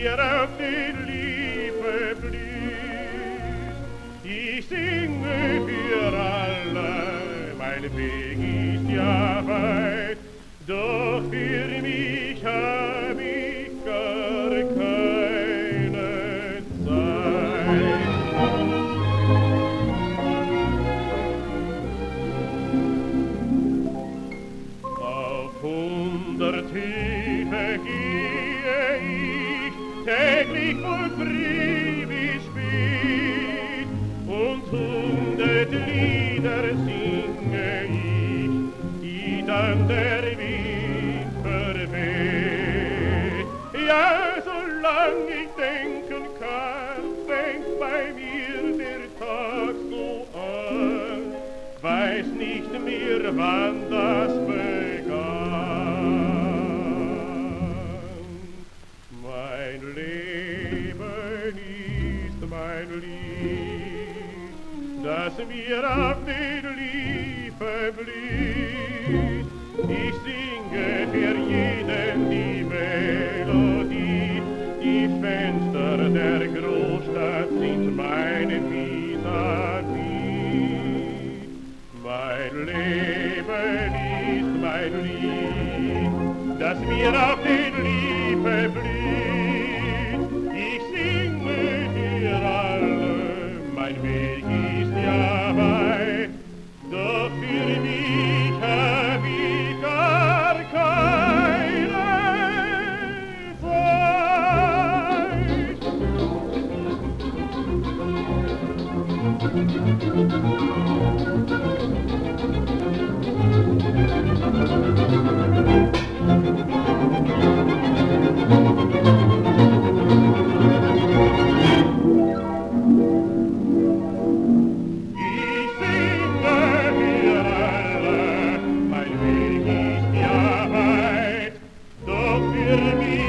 mir auf die Liebe blüht. Ich singe für alle, mein Weg ist ja weit, doch für mich hab ich gar keine Zeit. Auf 100 Höfe gehe ich täglich von früh bis spät und 100 Lieder singe ich, die dann der Wind verweht. Ja, solang ich denken kann, fängt bei mir der Tag so an, weiß nicht mehr, wann das mein Leben ist mein Lied, das mir auf die Liebe blüht. Ich singe für jeden die Melodie, die Fenster der Großstadt sind meine vis-à-vis. Mein Leben ist mein Lied, das mir auf die Liebe blüht. Ich singe für alle, mein Weg ist ja weit, doch für mich hab ich gar keine Zeit. Für mich